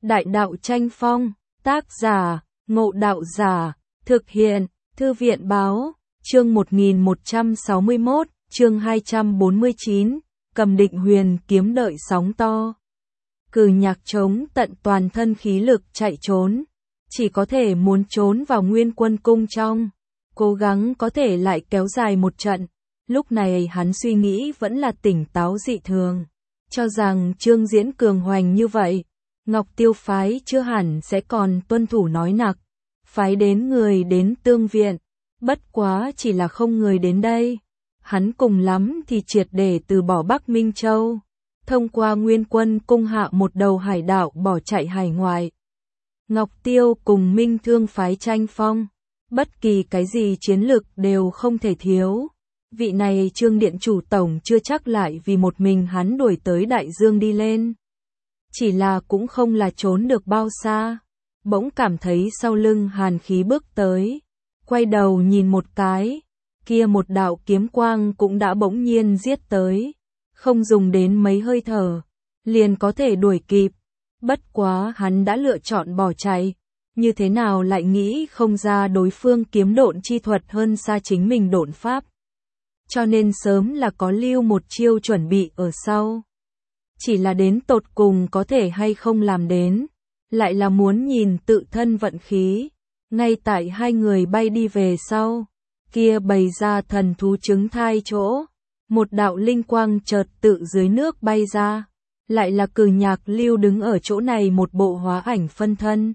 Đại đạo tranh phong, tác giả, Ngộ Đạo Giả, thực hiện, Thư viện báo, chương 1161, chương 249, cầm định huyền kiếm đợi sóng to. Cử Nhạc chống tận toàn thân khí lực chạy trốn, chỉ có thể muốn trốn vào Nguyên Quân cung trong, cố gắng có thể lại kéo dài một trận. Lúc này hắn suy nghĩ vẫn là tỉnh táo dị thường, cho rằng Trương Diễn cường hoành như vậy, Ngọc Tiêu phái chưa hẳn sẽ còn tuân thủ nói nặc, phái đến người đến tương viện, bất quá chỉ là không người đến đây. Hắn cùng lắm thì triệt để từ bỏ Bắc Minh Châu, thông qua Nguyên Quân cung hạ một đầu hải đảo bỏ chạy hải ngoại. Ngọc Tiêu cùng Minh Thương phái tranh phong, bất kỳ cái gì chiến lực đều không thể thiếu. Vị này Trương Điện chủ tổng chưa chắc lại vì một mình hắn đuổi tới đại dương đi lên. Chỉ là cũng không là trốn được bao xa, bỗng cảm thấy sau lưng hàn khí bước tới, quay đầu nhìn một cái, kia một đạo kiếm quang cũng đã bỗng nhiên giết tới, không dùng đến mấy hơi thở, liền có thể đuổi kịp. Bất quá hắn đã lựa chọn bỏ chạy, như thế nào lại nghĩ không ra đối phương kiếm độn chi thuật hơn xa chính mình độn pháp. Cho nên sớm là có lưu một chiêu chuẩn bị ở sau. Chỉ là đến tột cùng có thể hay không làm đến, lại là muốn nhìn tự thân vận khí. Ngay tại hai người bay đi về sau, kia bày ra thần thú trứng thai chỗ, một đạo linh quang chợt tự dưới nước bay ra, lại là Cử Nhạc lưu đứng ở chỗ này một bộ hóa ảnh phân thân.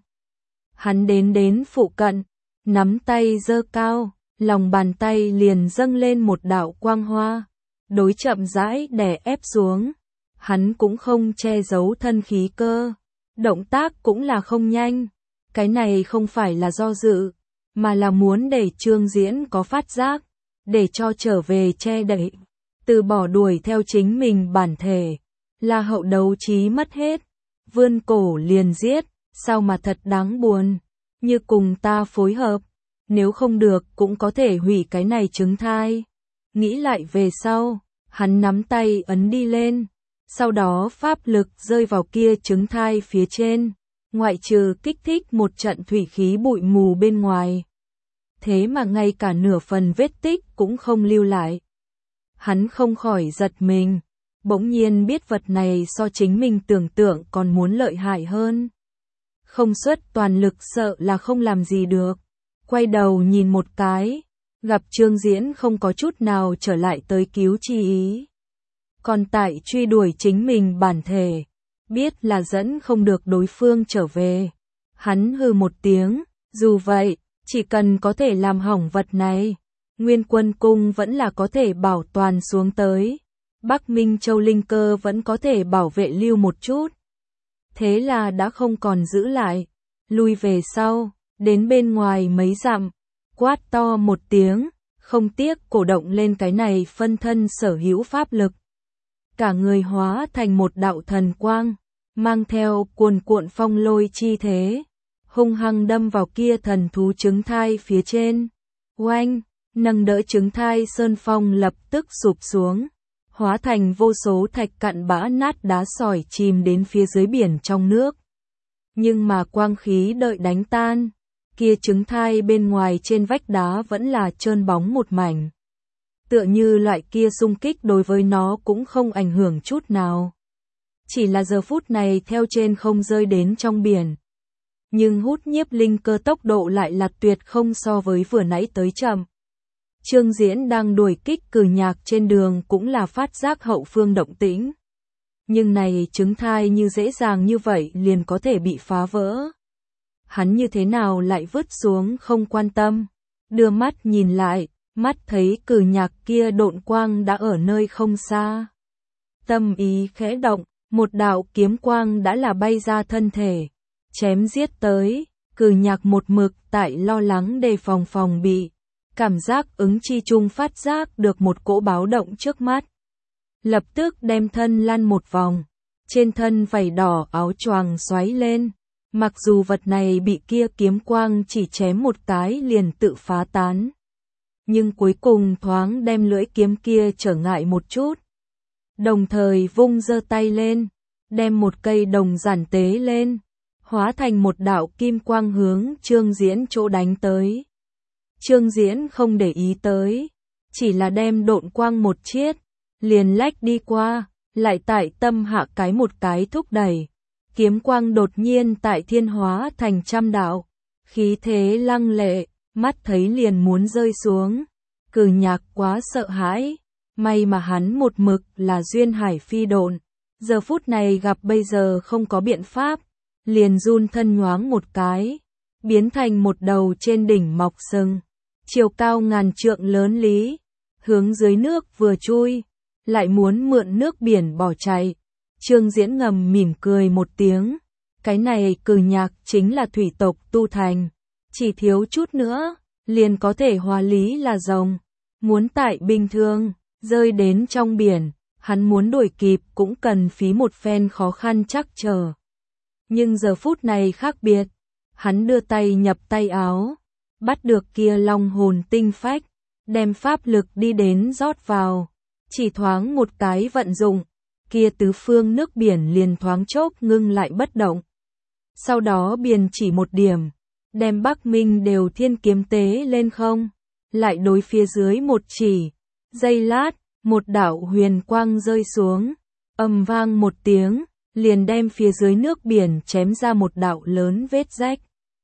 Hắn đến phụ cận, nắm tay giơ cao, lòng bàn tay liền dâng lên một đạo quang hoa, đối chậm rãi đè ép xuống. Hắn cũng không che giấu thân khí cơ, động tác cũng là không nhanh. Cái này không phải là do dự, mà là muốn để Trương Diễn có phát giác, để cho trở về che đậy, từ bỏ đuổi theo chính mình bản thể, là hậu đấu trí mất hết, vươn cổ liền giết, sao mà thật đáng buồn, như cùng ta phối hợp, nếu không được cũng có thể hủy cái này trứng thai. Nghĩ lại về sau, hắn nắm tay ấn đi lên, sau đó pháp lực rơi vào kia trứng thai phía trên, ngoại trừ kích thích một trận thủy khí bụi mù bên ngoài. Thế mà ngay cả nửa phần vết tích cũng không lưu lại. Hắn không khỏi giật mình, bỗng nhiên biết vật này so chính mình tưởng tượng còn muốn lợi hại hơn. Không xuất toàn lực sợ là không làm gì được. Quay đầu nhìn một cái, gặp Trương Diễn không có chút nào trở lại tới cứu chi ý. Còn tại truy đuổi chính mình bản thể, biết là dẫn không được đối phương trở về. Hắn hừ một tiếng, dù vậy, chỉ cần có thể làm hỏng vật này, Nguyên Quân cung vẫn là có thể bảo toàn xuống tới. Bắc Minh Châu linh cơ vẫn có thể bảo vệ lưu một chút. Thế là đã không còn giữ lại, lui về sau, đến bên ngoài mấy dặm, quát to một tiếng, không tiếc cổ động lên cái này phân thân sở hữu pháp lực. Cả người hóa thành một đạo thần quang, mang theo cuồn cuộn phong lôi chi thế, hung hăng đâm vào kia thần thú trứng thai phía trên. Oanh, nâng đỡ trứng thai sơn phong lập tức sụp xuống, hóa thành vô số thạch cặn bã nát đá sỏi chìm đến phía dưới biển trong nước. Nhưng mà quang khí đợi đánh tan, kia trứng thai bên ngoài trên vách đá vẫn là trơn bóng một mảnh. Tựa như loại kia xung kích đối với nó cũng không ảnh hưởng chút nào. Chỉ là giờ phút này theo trên không rơi đến trong biển. Nhưng hút nhiếp linh cơ tốc độ lại là tuyệt không so với vừa nãy tới chậm. Trương Diễn đang đuổi kích Cử Nhạc trên đường cũng là phát giác hậu phương động tĩnh. Nhưng này trứng thai như dễ dàng như vậy liền có thể bị phá vỡ. Hắn như thế nào lại vứt xuống không quan tâm, đưa mắt nhìn lại, mắt thấy Cử Nhạc kia độn quang đã ở nơi không xa. Tâm ý khẽ động, một đạo kiếm quang đã là bay ra thân thể, chém giết tới. Cử Nhạc một mực tại lo lắng đề phòng bị, cảm giác ứng chi trung phát giác được một cỗ báo động trước mắt. Lập tức đem thân lăn một vòng, trên thân vảy đỏ áo choàng xoáy lên. Mặc dù vật này bị kia kiếm quang chỉ chém một cái liền tự phá tán, nhưng cuối cùng thoáng đem lưỡi kiếm kia trở ngại một chút. Đồng thời vung giơ tay lên, đem một cây đồng giản tế lên, hóa thành một đạo kim quang hướng Trương Diễn chỗ đánh tới. Trương Diễn không để ý tới, chỉ là đem độn quang một chiết, liền lách đi qua, lại tại tâm hạ một cái thúc đẩy. Kiếm quang đột nhiên tại thiên hóa thành trăm đạo, khí thế lăng lệ, mắt thấy liền muốn rơi xuống. Cử Nhạc quá sợ hãi, may mà hắn một mực là duyên hải phi độn, giờ phút này gặp bây giờ không có biện pháp, liền run thân nhoáng một cái, biến thành một đầu trên đỉnh mọc sừng, chiều cao ngàn trượng lớn lý, hướng dưới nước vừa chui, lại muốn mượn nước biển bỏ chạy. Trương Diễn ngầm mỉm cười một tiếng, cái này Cử Nhạc chính là thủy tộc tu thành, chỉ thiếu chút nữa, liền có thể hóa lý là rồng, muốn tại bình thường, rơi đến trong biển, hắn muốn đuổi kịp cũng cần phí một phen khó khăn chắc trở. Nhưng giờ phút này khác biệt, hắn đưa tay nhập tay áo, bắt được kia long hồn tinh phách, đem pháp lực đi đến rót vào, chỉ thoáng một cái vận dụng, kia tứ phương nước biển liền thoáng chốc ngưng lại bất động. Sau đó biển chỉ một điểm, đem Bắc Minh đều thiên kiếm tế lên không, lại đối phía dưới một chỉ, giây lát, một đạo huyền quang rơi xuống, ầm vang một tiếng, liền đem phía dưới nước biển chém ra một đạo lớn vết rách.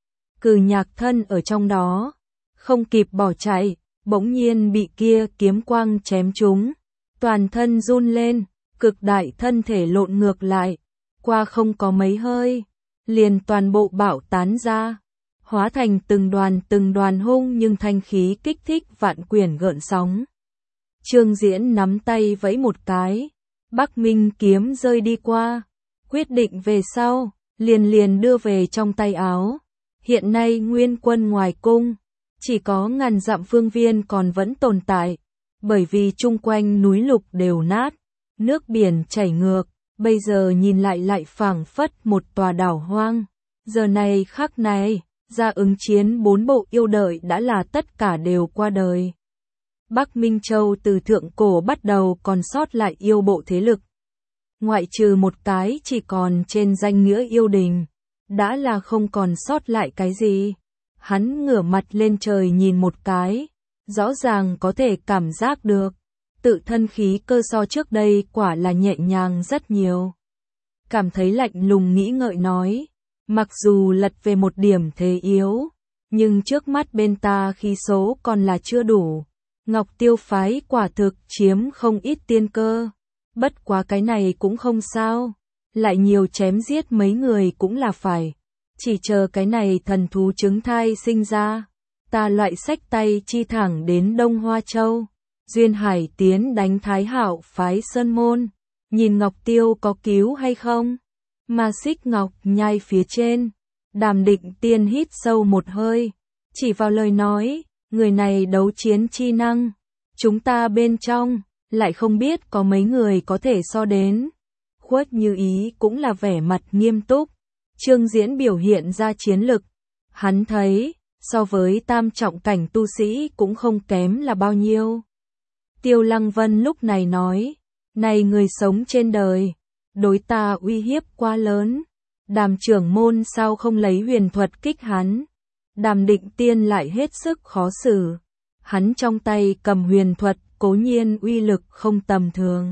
Cử Nhạc thân ở trong đó, không kịp bỏ chạy, bỗng nhiên bị kia kiếm quang chém trúng, toàn thân run lên, cực đại thân thể lộn ngược lại, qua không có mấy hơi, liền toàn bộ bạo tán ra, hóa thành từng đoàn hung nhưng thanh khí kích thích vạn quyển gợn sóng. Trương Diễn nắm tay vẫy một cái, Bắc Minh kiếm rơi đi qua, quyết định về sau, liền đưa về trong tay áo. Hiện nay nguyên quân ngoài cung, chỉ có ngàn dặm phương viên còn vẫn tồn tại, bởi vì chung quanh núi lục đều nát, nước biển chảy ngược, bây giờ nhìn lại phảng phất một tòa đảo hoang. Giờ này khắc này, ra ứng chiến 4 bộ yêu đợi đã là tất cả đều qua đời. Bắc Minh Châu từ thượng cổ bắt đầu còn sót lại yêu bộ thế lực. Ngoại trừ một cái chỉ còn trên danh nghĩa yêu đình, đã là không còn sót lại cái gì. Hắn ngửa mặt lên trời nhìn một cái, rõ ràng có thể cảm giác được, tự thân khí cơ so trước đây quả là nhẹ nhàng rất nhiều. Cảm thấy lạnh lùng nghĩ ngợi nói, mặc dù lật về một điểm thế yếu, nhưng trước mắt bên ta khí số còn là chưa đủ. Ngọc Tiêu phái quả thực chiếm không ít tiên cơ, bất quá cái này cũng không sao, lại nhiều chém giết mấy người cũng là phải, chỉ chờ cái này thần thú trứng thai sinh ra, ta loại xách tay chi thẳng đến Đông Hoa Châu, duyên hải tiến đánh Thái Hạo phái Sơn Môn, nhìn Ngọc Tiêu có cứu hay không, mà Xích Ngọc nhai phía trên, Đàm Định Tiên hít sâu một hơi, chỉ vào lời nói, người này đấu chiến chi năng, chúng ta bên trong, lại không biết có mấy người có thể so đến. Khuất Như Ý cũng là vẻ mặt nghiêm túc, Trương Diễn biểu hiện ra chiến lực, hắn thấy, so với tam trọng cảnh tu sĩ cũng không kém là bao nhiêu. Tiêu Lăng Vân lúc này nói, này người sống trên đời, đối ta uy hiếp quá lớn, Đàm trưởng môn sao không lấy huyền thuật kích hắn. Đàm Định Tiên lại hết sức khó xử, hắn trong tay cầm huyền thuật cố nhiên uy lực không tầm thường.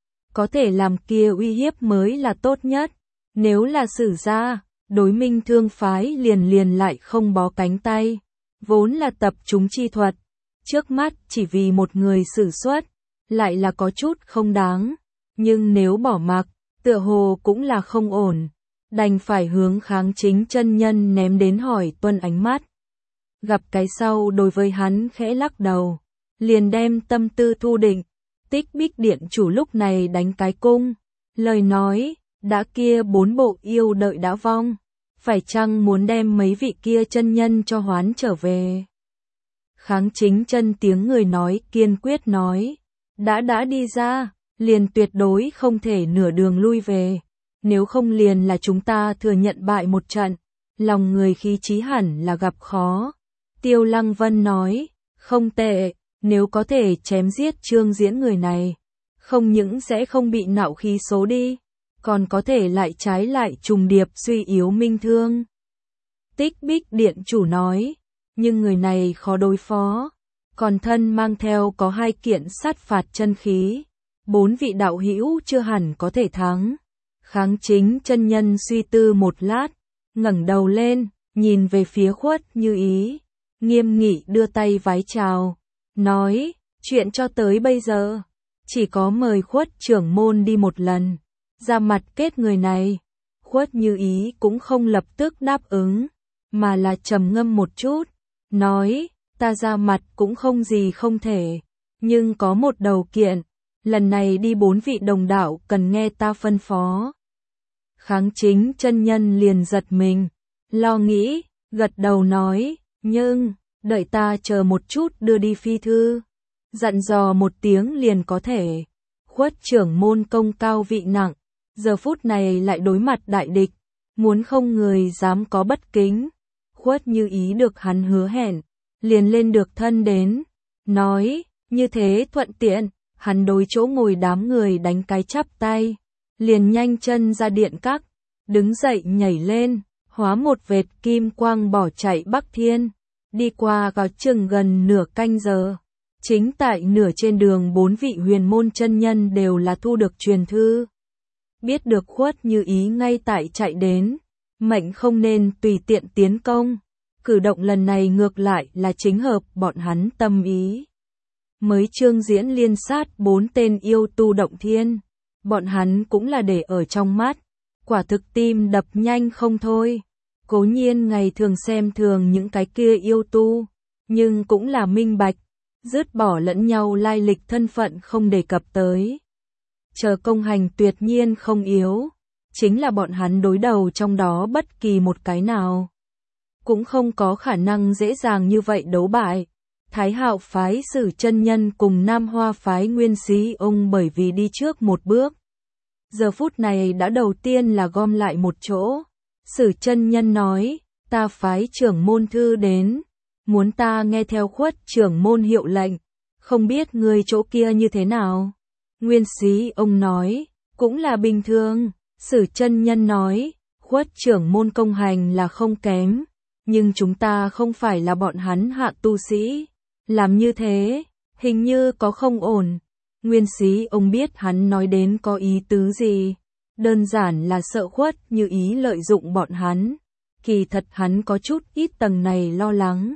Có thể làm kia uy hiếp mới là tốt nhất, nếu là sử ra, đối Minh Thương phái liền lại không bó cánh tay, vốn là tập chúng chi thuật, trước mắt chỉ vì một người sử xuất, lại là có chút không đáng, nhưng nếu bỏ mặc, tựa hồ cũng là không ổn, đành phải hướng Kháng Chính chân nhân ném đến hỏi tuân ánh mắt. Gặp cái sau đối với hắn khẽ lắc đầu, liền đem tâm tư thu định, Tích Bích Điện chủ lúc này đánh cái cung, lời nói, đã kia 4 bộ yêu đợi đã vong, phải chăng muốn đem mấy vị kia chân nhân cho hoán trở về. Kháng Chính chân tiếng người nói kiên quyết nói, đã đi ra, liền tuyệt đối không thể nửa đường lui về, nếu không liền là chúng ta thừa nhận bại một trận, lòng người khí chí hẳn là gặp khó. Tiêu Lăng Vân nói, không tệ, nếu có thể chém giết Trương Diễn người này, không những sẽ không bị nạo khí số đi, còn có thể lại trái lại trùng điệp suy yếu minh thương. Tích Bích điện chủ nói, nhưng người này khó đối phó, còn thân mang theo có 2 kiện sát phạt chân khí, 4 vị đạo hữu chưa hẳn có thể thắng. Kháng Chính chân nhân suy tư một lát, ngẩng đầu lên, nhìn về phía Khuất Như Ý, nghiêm nghị đưa tay vái chào, nói, chuyện cho tới bây giờ, chỉ có mời Khuất trưởng môn đi một lần, ra mặt kết người này. Khuất Như Ý cũng không lập tức đáp ứng, mà là trầm ngâm một chút, nói, ta ra mặt cũng không gì không thể, nhưng có một đầu kiện, lần này đi 4 vị đồng đạo cần nghe ta phân phó. Kháng Chính chân nhân liền giật mình, lo nghĩ, gật đầu nói, nhưng, đợi ta chờ một chút đưa đi phi thư, dặn dò một tiếng liền có thể. Khuất trưởng môn công cao vị nặng, giờ phút này lại đối mặt đại địch, muốn không người dám có bất kính. Khuất Như Ý được hắn hứa hẹn, liền lên được thân đến, nói, như thế thuận tiện, hắn đối chỗ ngồi đám người đánh cái chắp tay, liền nhanh chân ra điện các, đứng dậy nhảy lên, hóa một vệt kim quang bỏ chạy Bắc Thiên, đi qua có chừng gần nửa canh giờ. Chính tại nửa trên đường 4 vị huyền môn chân nhân đều là thu được truyền thư. Biết được Khuất Như Ý ngay tại chạy đến, mệnh không nên tùy tiện tiến công, cử động lần này ngược lại là chính hợp bọn hắn tâm ý. Mới chương diễn liên sát 4 tên yêu tu động thiên, bọn hắn cũng là để ở trong mắt, quả thực tim đập nhanh không thôi. Cố nhiên ngày thường xem thường những cái kia yêu tu, nhưng cũng là minh bạch, dứt bỏ lẫn nhau lai lịch thân phận không đề cập tới. Chờ công hành tuyệt nhiên không yếu, chính là bọn hắn đối đầu trong đó bất kỳ một cái nào, cũng không có khả năng dễ dàng như vậy đấu bại. Thái Hạo phái Sử chân nhân cùng Nam Hoa phái Nguyên Sĩ ông bởi vì đi trước một bước, giờ phút này đã đầu tiên là gom lại một chỗ. Sử chân nhân nói, ta phái trưởng môn thư đến, muốn ta nghe theo Khuất trưởng môn hiệu lệnh, không biết người chỗ kia như thế nào. Nguyên Sĩ ông nói, cũng là bình thường. Sử chân nhân nói, Khuất trưởng môn công hành là không kém, nhưng chúng ta không phải là bọn hắn hạ tu sĩ, làm như thế, hình như có không ổn. Nguyên Sĩ ông biết hắn nói đến có ý tứ gì, đơn giản là sợ Khuất Như Ý lợi dụng bọn hắn, kỳ thật hắn có chút ít tầng này lo lắng.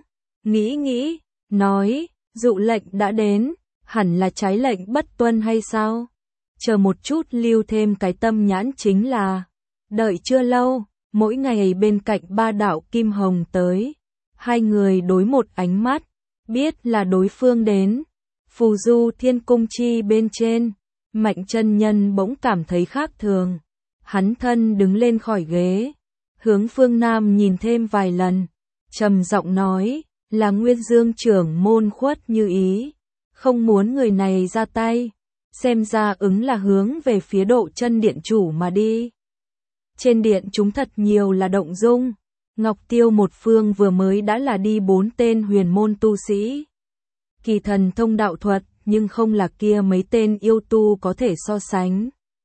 Nghĩ, nói, dụ lệnh đã đến, hẳn là trái lệnh bất tuân hay sao? Chờ một chút lưu thêm cái tâm nhãn chính là, đợi chưa lâu, mỗi ngày bên cạnh 3 đạo kim hồng tới, 2 người đối một ánh mắt, biết là đối phương đến. Phù Du Thiên Cung chi bên trên, Mạnh chân nhân bỗng cảm thấy khác thường, hắn thân đứng lên khỏi ghế, hướng phương Nam nhìn thêm vài lần, trầm giọng nói, là Nguyên Dương trưởng môn Khuất Như Ý, không muốn người này ra tay, xem ra ứng là hướng về phía Độ Chân điện chủ mà đi. Trên điện chúng thật nhiều là động dung, Ngọc Tiêu một phương vừa mới đã là đi 4 tên huyền môn tu sĩ, kỳ thần thông đạo thuật, nhưng không là kia mấy tên yêu tu có thể so sánh.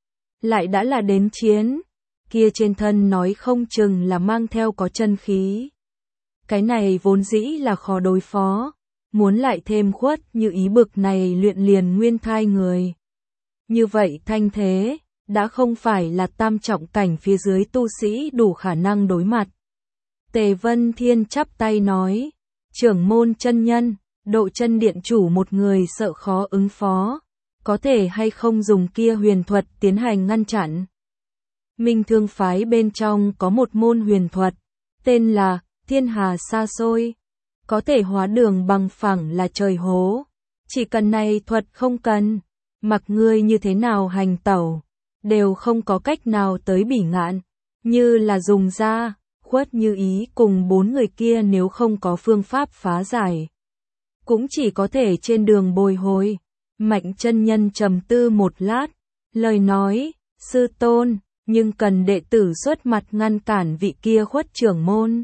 Lại đã là đến chiến, kia trên thân nói không chừng là mang theo có chân khí. Cái này vốn dĩ là khó đối phó, muốn lại thêm Khuất Như Ý bực này luyện liền nguyên thai người. Như vậy thanh thế, đã không phải là tam trọng cảnh phía dưới tu sĩ đủ khả năng đối mặt. Tề Vân Thiên chắp tay nói, trưởng môn chân nhân, Độ Chân điện chủ một người sợ khó ứng phó, có thể hay không dùng kia huyền thuật tiến hành ngăn chặn. Minh Thương phái bên trong có một môn huyền thuật, tên là Thiên Hà Xa Xôi, có thể hóa đường bằng phẳng là trời hố, chỉ cần này thuật không cần, mặc ngươi như thế nào hành tẩu, đều không có cách nào tới Bỉ Ngạn, như là dùng ra. Khuất Như Ý cùng 4 người kia nếu không có phương pháp phá giải, cũng chỉ có thể trên đường bồi hồi. Mạnh chân nhân trầm tư một lát, lời nói, sư tôn, nhưng cần đệ tử xuất mặt ngăn cản vị kia Khuất trưởng môn.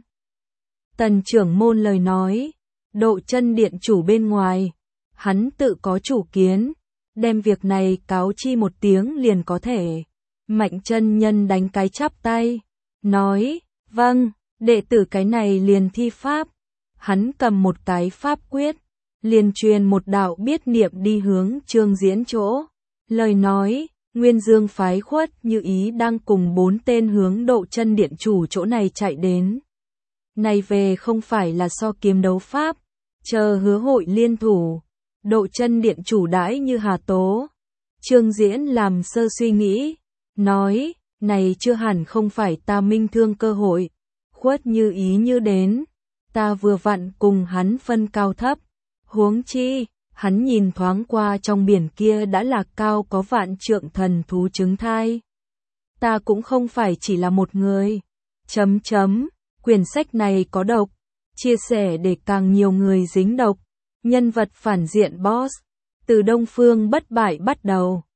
Tần trưởng môn lời nói, Độ Chân điện chủ bên ngoài, hắn tự có chủ kiến, đem việc này cáo chi một tiếng liền có thể. Mạnh chân nhân đánh cái chắp tay, nói, vâng, đệ tử cái này liền thi pháp. Hắn cầm một cái pháp quyết, liền truyền một đạo biết niệm đi hướng Trương Diễn chỗ. Lời nói, Nguyên Dương phái Khuất Như Ý đang cùng 4 tên hướng Độ Chân điện chủ chỗ này chạy đến. Này về không phải là so kiếm đấu pháp, chờ hứa hội liên thủ, Độ Chân điện chủ đãi như hà tố. Trương Diễn làm sơ suy nghĩ, nói, này chưa hẳn không phải ta minh thương cơ hội. Khuất Như Ý như đến, ta vừa vặn cùng hắn phân cao thấp. Huống chi, hắn nhìn thoáng qua trong biển kia đã là cao có vạn trượng thần thú trứng thai. Ta cũng không phải chỉ là một người. Quyển sách này có độc, chia sẻ để càng nhiều người dính độc. Nhân vật phản diện boss, từ Đông Phương Bất Bại bắt đầu.